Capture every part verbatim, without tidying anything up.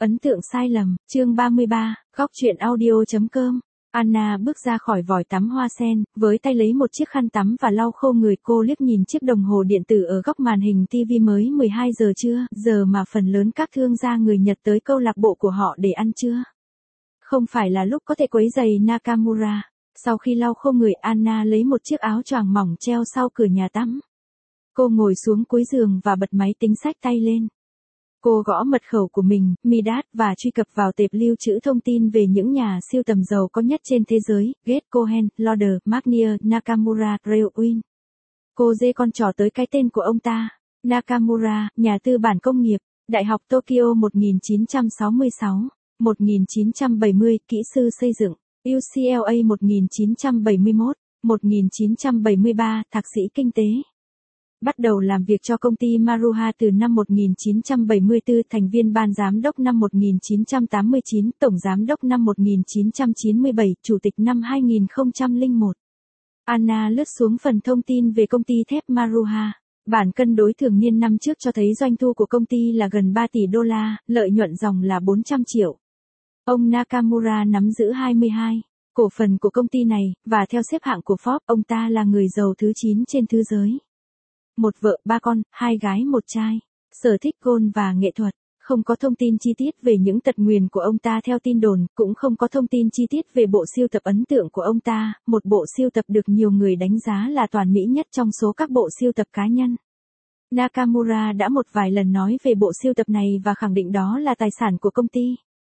Ấn tượng sai lầm, chương ba mươi ba, góc truyện audio.com. Anna bước ra khỏi vòi tắm hoa sen, với tay lấy một chiếc khăn tắm và lau khô người. Cô liếc nhìn chiếc đồng hồ điện tử ở góc màn hình ti vi. Mới mười hai giờ trưa, giờ mà phần lớn các thương gia người Nhật tới câu lạc bộ của họ để ăn trưa. Không phải là lúc có thể quấy rầy Nakamura. Sau khi lau khô người, Anna lấy một chiếc áo choàng mỏng treo sau cửa nhà tắm. Cô ngồi xuống cuối giường và bật máy tính xách tay lên. Cô gõ mật khẩu của mình, Midas, và truy cập vào tệp lưu trữ thông tin về những nhà siêu tầm giàu có nhất trên thế giới, Gates, Cohen, Lauder, Magnier, Nakamura, Reuin. Cô dê con trỏ tới cái tên của ông ta. Nakamura, nhà tư bản công nghiệp, Đại học Tokyo một nghìn chín trăm sáu mươi sáu, một nghìn chín trăm bảy mươi, kỹ sư xây dựng, u xê lờ a một nghìn chín trăm bảy mươi mốt, một nghìn chín trăm bảy mươi ba, thạc sĩ kinh tế. Bắt đầu làm việc cho công ty Maruha từ năm một nghìn chín trăm bảy mươi tư, thành viên ban giám đốc năm một nghìn chín trăm tám mươi chín, tổng giám đốc năm một nghìn chín trăm chín mươi bảy, chủ tịch năm hai nghìn không trăm lẻ một. Anna lướt xuống phần thông tin về công ty thép Maruha. Bản cân đối thường niên năm trước cho thấy doanh thu của công ty là gần ba tỷ đô la, lợi nhuận ròng là bốn trăm triệu. Ông Nakamura nắm giữ hai mươi hai cổ phần của công ty này, và theo xếp hạng của Forbes, ông ta là người giàu thứ chín trên thế giới. Một vợ, ba con, hai gái một trai, sở thích golf và nghệ thuật. Không có thông tin chi tiết về những tật nguyền của ông ta theo tin đồn, cũng không có thông tin chi tiết về bộ sưu tập ấn tượng của ông ta, một bộ sưu tập được nhiều người đánh giá là toàn mỹ nhất trong số các bộ sưu tập cá nhân. Nakamura đã một vài lần nói về bộ sưu tập này và khẳng định đó là tài sản của công ty.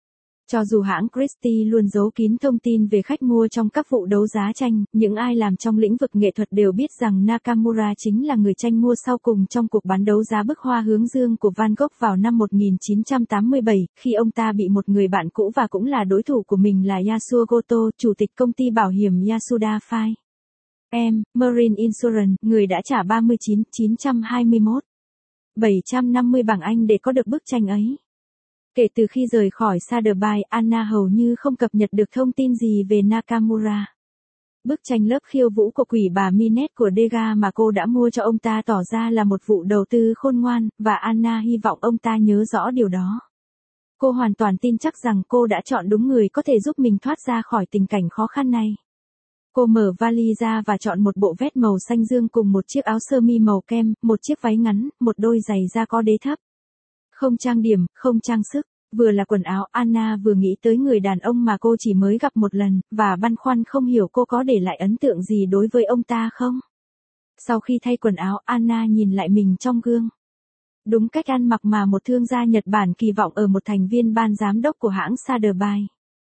Cho dù hãng Christie luôn giấu kín thông tin về khách mua trong các vụ đấu giá tranh, những ai làm trong lĩnh vực nghệ thuật đều biết rằng Nakamura chính là người tranh mua sau cùng trong cuộc bán đấu giá bức hoa hướng dương của Van Gogh vào năm một nghìn chín trăm tám mươi bảy, khi ông ta bị một người bạn cũ và cũng là đối thủ của mình là Yasuo Goto, chủ tịch công ty bảo hiểm Yasuda Fire em, Marine Insurance, người đã trả ba mươi chín nghìn chín trăm hai mươi mốt nghìn bảy trăm năm mươi bảng Anh để có được bức tranh ấy. Kể từ khi rời khỏi Sotheby's, Anna hầu như không cập nhật được thông tin gì về Nakamura. Bức tranh lớp khiêu vũ của quỷ bà Minette của Degas mà cô đã mua cho ông ta tỏ ra là một vụ đầu tư khôn ngoan, và Anna hy vọng ông ta nhớ rõ điều đó. Cô hoàn toàn tin chắc rằng cô đã chọn đúng người có thể giúp mình thoát ra khỏi tình cảnh khó khăn này. Cô mở vali ra và chọn một bộ vest màu xanh dương cùng một chiếc áo sơ mi màu kem, một chiếc váy ngắn, một đôi giày da có đế thấp. Không trang điểm, không trang sức, vừa là quần áo, Anna vừa nghĩ tới người đàn ông mà cô chỉ mới gặp một lần, và băn khoăn không hiểu cô có để lại ấn tượng gì đối với ông ta không. Sau khi thay quần áo, Anna nhìn lại mình trong gương. Đúng cách ăn mặc mà một thương gia Nhật Bản kỳ vọng ở một thành viên ban giám đốc của hãng Sotheby's.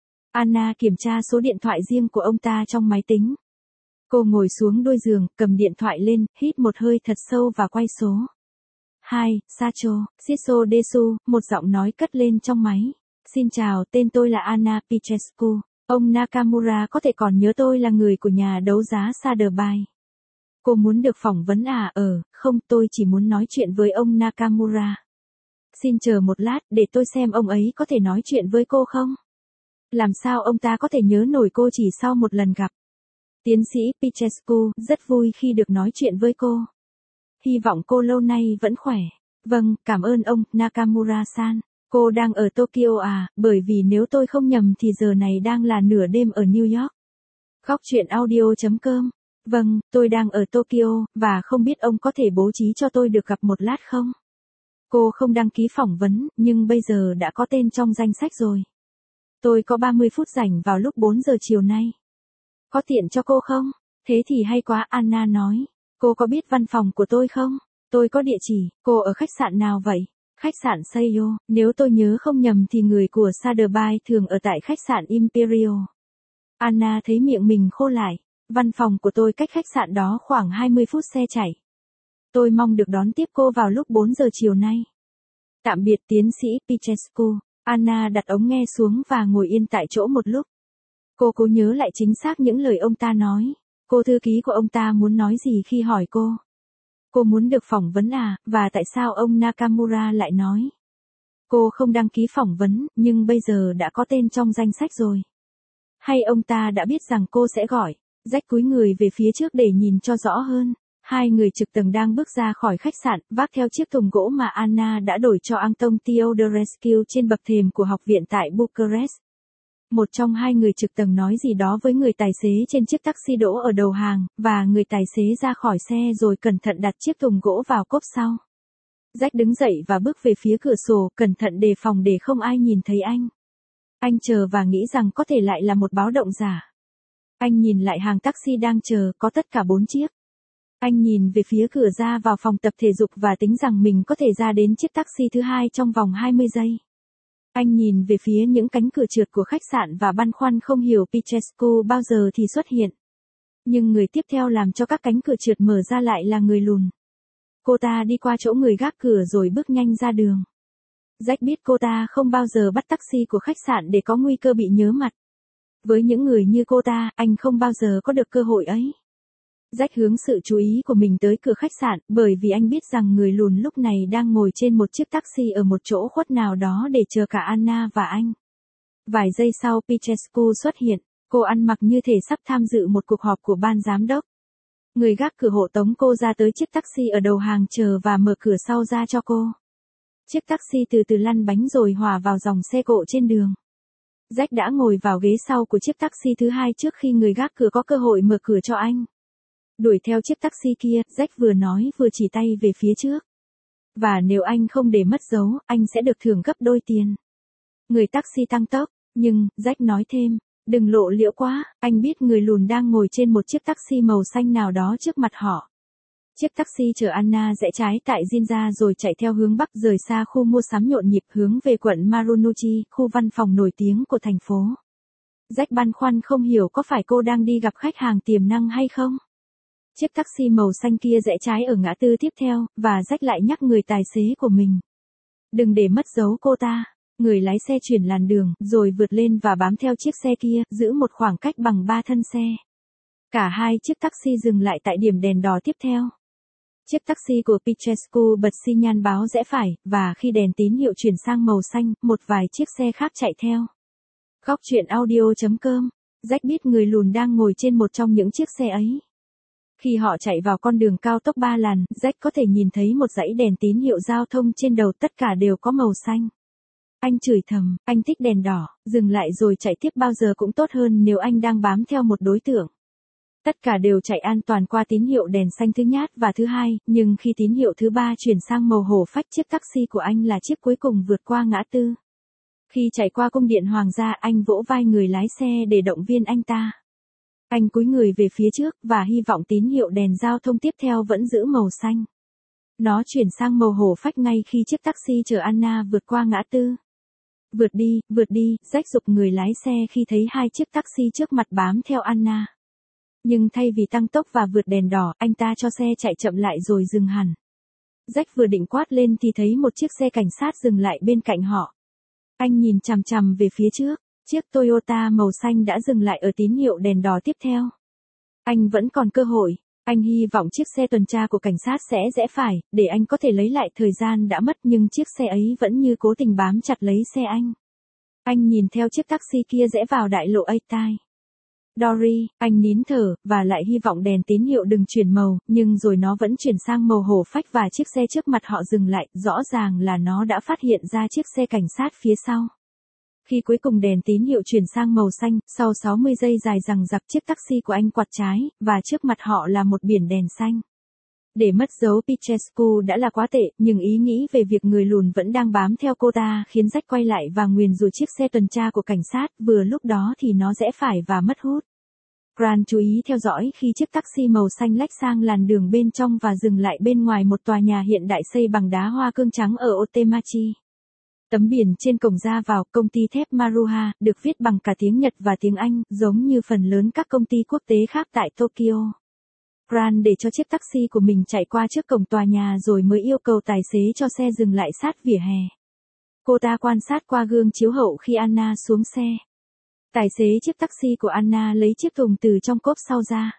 Anna kiểm tra số điện thoại riêng của ông ta trong máy tính. Cô ngồi xuống đôi giường, cầm điện thoại lên, hít một hơi thật sâu và quay số. Hai, Sacho, Shiso Desu, một giọng nói cất lên trong máy. Xin chào, tên tôi là Anna Pichescu. Ông Nakamura có thể còn nhớ tôi là người của nhà đấu giá Sotheby's. Cô muốn được phỏng vấn à? Ờ, không, tôi chỉ muốn nói chuyện với ông Nakamura. Xin chờ một lát, để tôi xem ông ấy có thể nói chuyện với cô không? Làm sao ông ta có thể nhớ nổi cô chỉ sau một lần gặp? Tiến sĩ Pichescu, rất vui khi được nói chuyện với cô. Hy vọng cô lâu nay vẫn khỏe. Vâng, cảm ơn ông, Nakamura-san. Cô đang ở Tokyo à, bởi vì nếu tôi không nhầm thì giờ này đang là nửa đêm ở New York. Góc truyện audio.com. Vâng, tôi đang ở Tokyo, và không biết ông có thể bố trí cho tôi được gặp một lát không? Cô không đăng ký phỏng vấn, nhưng bây giờ đã có tên trong danh sách rồi. Tôi có ba mươi phút rảnh vào lúc bốn giờ chiều nay. Có tiện cho cô không? Thế thì hay quá, Anna nói. Cô có biết văn phòng của tôi không? Tôi có địa chỉ. Cô ở khách sạn nào vậy? Khách sạn Seiyo. Nếu tôi nhớ không nhầm thì người của Sotheby's thường ở tại khách sạn Imperial. Anna thấy miệng mình khô lại. Văn phòng của tôi cách khách sạn đó khoảng hai mươi phút xe chạy. Tôi mong được đón tiếp cô vào lúc bốn giờ chiều nay. Tạm biệt tiến sĩ Pichescu. Anna đặt ống nghe xuống và ngồi yên tại chỗ một lúc. Cô cố nhớ lại chính xác những lời ông ta nói. Cô thư ký của ông ta muốn nói gì khi hỏi cô? Cô muốn được phỏng vấn à, và tại sao ông Nakamura lại nói? Cô không đăng ký phỏng vấn, nhưng bây giờ đã có tên trong danh sách rồi. Hay ông ta đã biết rằng cô sẽ gọi? Rách cúi người về phía trước để nhìn cho rõ hơn. Hai người trực tầng đang bước ra khỏi khách sạn, vác theo chiếc thùng gỗ mà Anna đã đổi cho Anton Teodorescu trên bậc thềm của học viện tại Bucharest. Một trong hai người trực tầng nói gì đó với người tài xế trên chiếc taxi đỗ ở đầu hàng, và người tài xế ra khỏi xe rồi cẩn thận đặt chiếc thùng gỗ vào cốp sau. Jack đứng dậy và bước về phía cửa sổ, cẩn thận đề phòng để không ai nhìn thấy anh. Anh chờ và nghĩ rằng có thể lại là một báo động giả. Anh nhìn lại hàng taxi đang chờ, có tất cả bốn chiếc. Anh nhìn về phía cửa ra vào phòng tập thể dục và tính rằng mình có thể ra đến chiếc taxi thứ hai trong vòng hai mươi giây. Anh nhìn về phía những cánh cửa trượt của khách sạn và băn khoăn không hiểu Petrescu bao giờ thì xuất hiện. Nhưng người tiếp theo làm cho các cánh cửa trượt mở ra lại là người lùn. Cô ta đi qua chỗ người gác cửa rồi bước nhanh ra đường. Jack biết cô ta không bao giờ bắt taxi của khách sạn để có nguy cơ bị nhớ mặt. Với những người như cô ta, anh không bao giờ có được cơ hội ấy. Jack hướng sự chú ý của mình tới cửa khách sạn, bởi vì anh biết rằng người lùn lúc này đang ngồi trên một chiếc taxi ở một chỗ khuất nào đó để chờ cả Anna và anh. Vài giây sau Petrescu xuất hiện, cô ăn mặc như thể sắp tham dự một cuộc họp của ban giám đốc. Người gác cửa hộ tống cô ra tới chiếc taxi ở đầu hàng chờ và mở cửa sau ra cho cô. Chiếc taxi từ từ lăn bánh rồi hòa vào dòng xe cộ trên đường. Jack đã ngồi vào ghế sau của chiếc taxi thứ hai trước khi người gác cửa có cơ hội mở cửa cho anh. Đuổi theo chiếc taxi kia, Jack vừa nói vừa chỉ tay về phía trước. Và nếu anh không để mất dấu, anh sẽ được thưởng gấp đôi tiền. Người taxi tăng tốc, nhưng, Jack nói thêm, đừng lộ liễu quá, anh biết người lùn đang ngồi trên một chiếc taxi màu xanh nào đó trước mặt họ. Chiếc taxi chở Anna rẽ trái tại Ginza rồi chạy theo hướng bắc rời xa khu mua sắm nhộn nhịp hướng về quận Marunouchi, khu văn phòng nổi tiếng của thành phố. Jack băn khoăn không hiểu có phải cô đang đi gặp khách hàng tiềm năng hay không. Chiếc taxi màu xanh kia rẽ trái ở ngã tư tiếp theo, và Jack lại nhắc người tài xế của mình. Đừng để mất dấu cô ta. Người lái xe chuyển làn đường, rồi vượt lên và bám theo chiếc xe kia, giữ một khoảng cách bằng ba thân xe. Cả hai chiếc taxi dừng lại tại điểm đèn đỏ tiếp theo. Chiếc taxi của Petrescu bật xi nhan báo rẽ phải, và khi đèn tín hiệu chuyển sang màu xanh, một vài chiếc xe khác chạy theo. Góc truyện audio chấm com. Jack biết người lùn đang ngồi trên một trong những chiếc xe ấy. Khi họ chạy vào con đường cao tốc ba làn, Jack có thể nhìn thấy một dãy đèn tín hiệu giao thông trên đầu, tất cả đều có màu xanh. Anh chửi thầm, anh thích đèn đỏ, dừng lại rồi chạy tiếp bao giờ cũng tốt hơn nếu anh đang bám theo một đối tượng. Tất cả đều chạy an toàn qua tín hiệu đèn xanh thứ nhất và thứ hai, nhưng khi tín hiệu thứ ba chuyển sang màu hổ phách, chiếc taxi của anh là chiếc cuối cùng vượt qua ngã tư. Khi chạy qua cung điện hoàng gia, anh vỗ vai người lái xe để động viên anh ta. Anh cúi người về phía trước và hy vọng tín hiệu đèn giao thông tiếp theo vẫn giữ màu xanh. Nó chuyển sang màu hổ phách ngay khi chiếc taxi chở Anna vượt qua ngã tư. Vượt đi, vượt đi, Jack giục người lái xe khi thấy hai chiếc taxi trước mặt bám theo Anna. Nhưng thay vì tăng tốc và vượt đèn đỏ, anh ta cho xe chạy chậm lại rồi dừng hẳn. Jack vừa định quát lên thì thấy một chiếc xe cảnh sát dừng lại bên cạnh họ. Anh nhìn chằm chằm về phía trước, chiếc Toyota màu xanh đã dừng lại ở tín hiệu đèn đỏ tiếp theo. Anh vẫn còn cơ hội, anh hy vọng chiếc xe tuần tra của cảnh sát sẽ rẽ phải, để anh có thể lấy lại thời gian đã mất, nhưng chiếc xe ấy vẫn như cố tình bám chặt lấy xe anh. Anh nhìn theo chiếc taxi kia rẽ vào đại lộ Aitai. Dory, anh nín thở, và lại hy vọng đèn tín hiệu đừng chuyển màu, nhưng rồi nó vẫn chuyển sang màu hổ phách và chiếc xe trước mặt họ dừng lại, rõ ràng là nó đã phát hiện ra chiếc xe cảnh sát phía sau. Khi cuối cùng đèn tín hiệu chuyển sang màu xanh, sau sáu mươi giây dài dằng dặc chiếc taxi của anh quặt trái, và trước mặt họ là một biển đèn xanh. Để mất dấu Petrescu đã là quá tệ, nhưng ý nghĩ về việc người lùn vẫn đang bám theo cô ta khiến Jack quay lại và nguyền rủa chiếc xe tuần tra của cảnh sát, vừa lúc đó thì nó rẽ phải và mất hút. Grant chú ý theo dõi khi chiếc taxi màu xanh lách sang làn đường bên trong và dừng lại bên ngoài một tòa nhà hiện đại xây bằng đá hoa cương trắng ở Otemachi. Tấm biển trên cổng ra vào, công ty thép Maruha, được viết bằng cả tiếng Nhật và tiếng Anh, giống như phần lớn các công ty quốc tế khác tại Tokyo. Grant để cho chiếc taxi của mình chạy qua trước cổng tòa nhà rồi mới yêu cầu tài xế cho xe dừng lại sát vỉa hè. Cô ta quan sát qua gương chiếu hậu khi Anna xuống xe. Tài xế chiếc taxi của Anna lấy chiếc thùng từ trong cốp sau ra.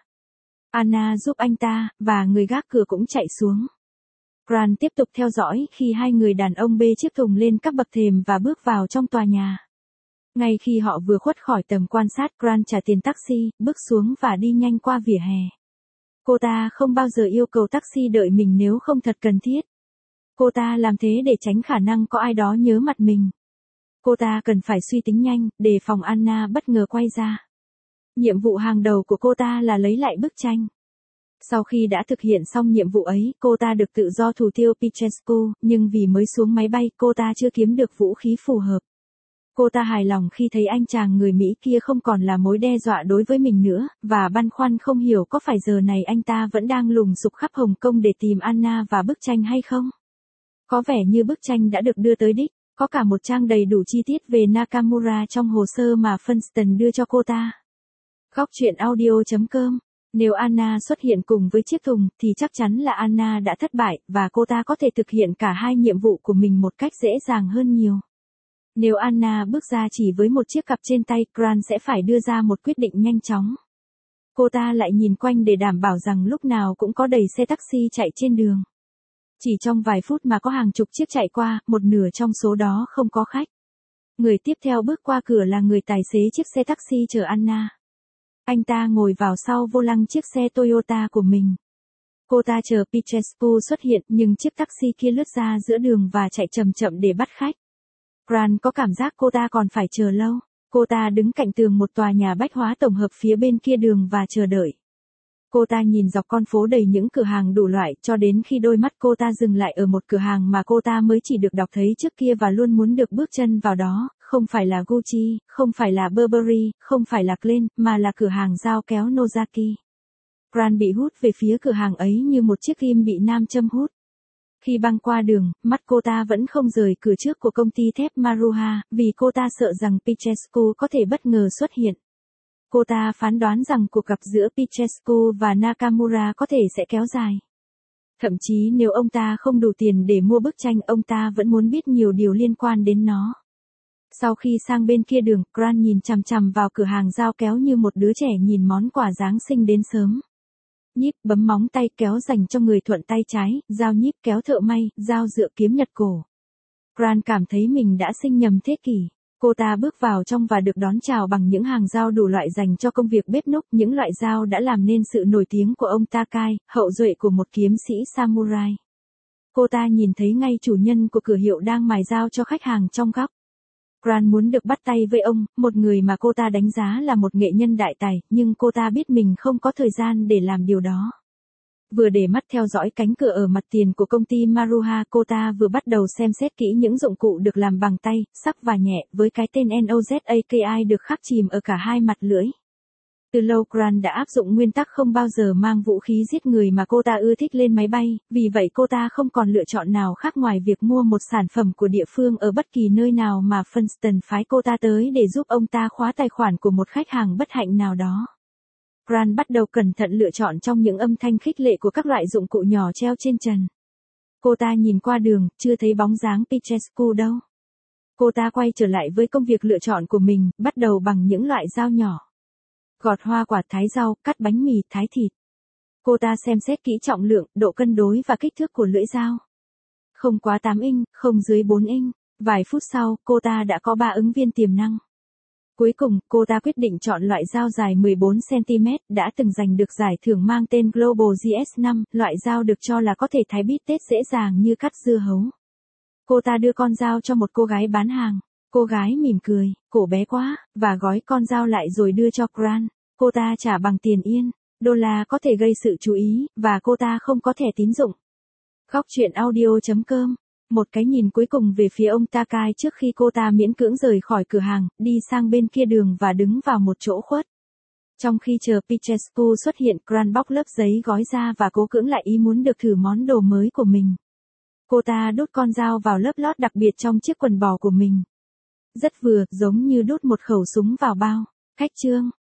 Anna giúp anh ta, và người gác cửa cũng chạy xuống. Grant tiếp tục theo dõi khi hai người đàn ông bê chiếc thùng lên các bậc thềm và bước vào trong tòa nhà. Ngay khi họ vừa khuất khỏi tầm quan sát, Grant trả tiền taxi, bước xuống và đi nhanh qua vỉa hè. Cô ta không bao giờ yêu cầu taxi đợi mình nếu không thật cần thiết. Cô ta làm thế để tránh khả năng có ai đó nhớ mặt mình. Cô ta cần phải suy tính nhanh, đề phòng Anna bất ngờ quay ra. Nhiệm vụ hàng đầu của cô ta là lấy lại bức tranh. Sau khi đã thực hiện xong nhiệm vụ ấy, cô ta được tự do thủ tiêu Petrescu, nhưng vì mới xuống máy bay, cô ta chưa kiếm được vũ khí phù hợp. Cô ta hài lòng khi thấy anh chàng người Mỹ kia không còn là mối đe dọa đối với mình nữa, và băn khoăn không hiểu có phải giờ này anh ta vẫn đang lùng sục khắp Hồng Kông để tìm Anna và bức tranh hay không. Có vẻ như bức tranh đã được đưa tới đích, có cả một trang đầy đủ chi tiết về Nakamura trong hồ sơ mà Funston đưa cho cô ta. Góc truyện audio chấm com. Nếu Anna xuất hiện cùng với chiếc thùng, thì chắc chắn là Anna đã thất bại, và cô ta có thể thực hiện cả hai nhiệm vụ của mình một cách dễ dàng hơn nhiều. Nếu Anna bước ra chỉ với một chiếc cặp trên tay, Grant sẽ phải đưa ra một quyết định nhanh chóng. Cô ta lại nhìn quanh để đảm bảo rằng lúc nào cũng có đầy xe taxi chạy trên đường. Chỉ trong vài phút mà có hàng chục chiếc chạy qua, một nửa trong số đó không có khách. Người tiếp theo bước qua cửa là người tài xế chiếc xe taxi chở Anna. Anh ta ngồi vào sau vô lăng chiếc xe Toyota của mình. Cô ta chờ Petrescu xuất hiện, nhưng chiếc taxi kia lướt ra giữa đường và chạy chậm chậm để bắt khách. Grant có cảm giác cô ta còn phải chờ lâu. Cô ta đứng cạnh tường một tòa nhà bách hóa tổng hợp phía bên kia đường và chờ đợi. Cô ta nhìn dọc con phố đầy những cửa hàng đủ loại, cho đến khi đôi mắt cô ta dừng lại ở một cửa hàng mà cô ta mới chỉ được đọc thấy trước kia và luôn muốn được bước chân vào đó, không phải là Gucci, không phải là Burberry, không phải là Klein, mà là cửa hàng dao kéo Nozaki. Grant bị hút về phía cửa hàng ấy như một chiếc kim bị nam châm hút. Khi băng qua đường, mắt cô ta vẫn không rời cửa trước của công ty thép Maruha, vì cô ta sợ rằng Petrescu có thể bất ngờ xuất hiện. Cô ta phán đoán rằng cuộc gặp giữa Petrescu và Nakamura có thể sẽ kéo dài. Thậm chí nếu ông ta không đủ tiền để mua bức tranh, ông ta vẫn muốn biết nhiều điều liên quan đến nó. Sau khi sang bên kia đường, Grant nhìn chằm chằm vào cửa hàng dao kéo như một đứa trẻ nhìn món quà Giáng sinh đến sớm. Nhíp bấm móng tay kéo dành cho người thuận tay trái, dao nhíp kéo thợ may, dao dựa kiếm nhật cổ. Grant cảm thấy mình đã sinh nhầm thế kỷ. Cô ta bước vào trong và được đón chào bằng những hàng dao đủ loại dành cho công việc bếp núc, những loại dao đã làm nên sự nổi tiếng của ông Takai, hậu duệ của một kiếm sĩ samurai. Cô ta nhìn thấy ngay chủ nhân của cửa hiệu đang mài dao cho khách hàng trong góc. Grant muốn được bắt tay với ông, một người mà cô ta đánh giá là một nghệ nhân đại tài, nhưng cô ta biết mình không có thời gian để làm điều đó. Vừa để mắt theo dõi cánh cửa ở mặt tiền của công ty Maruha, cô ta vừa bắt đầu xem xét kỹ những dụng cụ được làm bằng tay, sắc và nhẹ, với cái tên Nozaki được khắc chìm ở cả hai mặt lưỡi. Từ lâu Grant đã áp dụng nguyên tắc không bao giờ mang vũ khí giết người mà cô ta ưa thích lên máy bay, vì vậy cô ta không còn lựa chọn nào khác ngoài việc mua một sản phẩm của địa phương ở bất kỳ nơi nào mà Funston phái cô ta tới để giúp ông ta khóa tài khoản của một khách hàng bất hạnh nào đó. Grant bắt đầu cẩn thận lựa chọn trong những âm thanh khích lệ của các loại dụng cụ nhỏ treo trên trần. Cô ta nhìn qua đường, chưa thấy bóng dáng Petrescu đâu. Cô ta quay trở lại với công việc lựa chọn của mình, bắt đầu bằng những loại dao nhỏ. Gọt hoa quả, thái rau, cắt bánh mì, thái thịt. Cô ta xem xét kỹ trọng lượng, độ cân đối và kích thước của lưỡi dao. Không quá tám inch, không dưới bốn inch. Vài phút sau, cô ta đã có ba ứng viên tiềm năng. Cuối cùng, cô ta quyết định chọn loại dao dài mười bốn xăng-ti-mét, đã từng giành được giải thưởng mang tên Global G S năm, loại dao được cho là có thể thái bít tết dễ dàng như cắt dưa hấu. Cô ta đưa con dao cho một cô gái bán hàng. Cô gái mỉm cười, cổ bé quá, và gói con dao lại rồi đưa cho Grant. Cô ta trả bằng tiền yên. Đô la có thể gây sự chú ý, và cô ta không có thẻ tín dụng. Góc truyện audio chấm com. Một cái nhìn cuối cùng về phía ông Takai trước khi cô ta miễn cưỡng rời khỏi cửa hàng, đi sang bên kia đường và đứng vào một chỗ khuất. Trong khi chờ Petrescu xuất hiện, Grant bóc lớp giấy gói ra và cố cưỡng lại ý muốn được thử món đồ mới của mình. Cô ta đút con dao vào lớp lót đặc biệt trong chiếc quần bò của mình. Rất vừa, giống như đút một khẩu súng vào bao. Khách chương.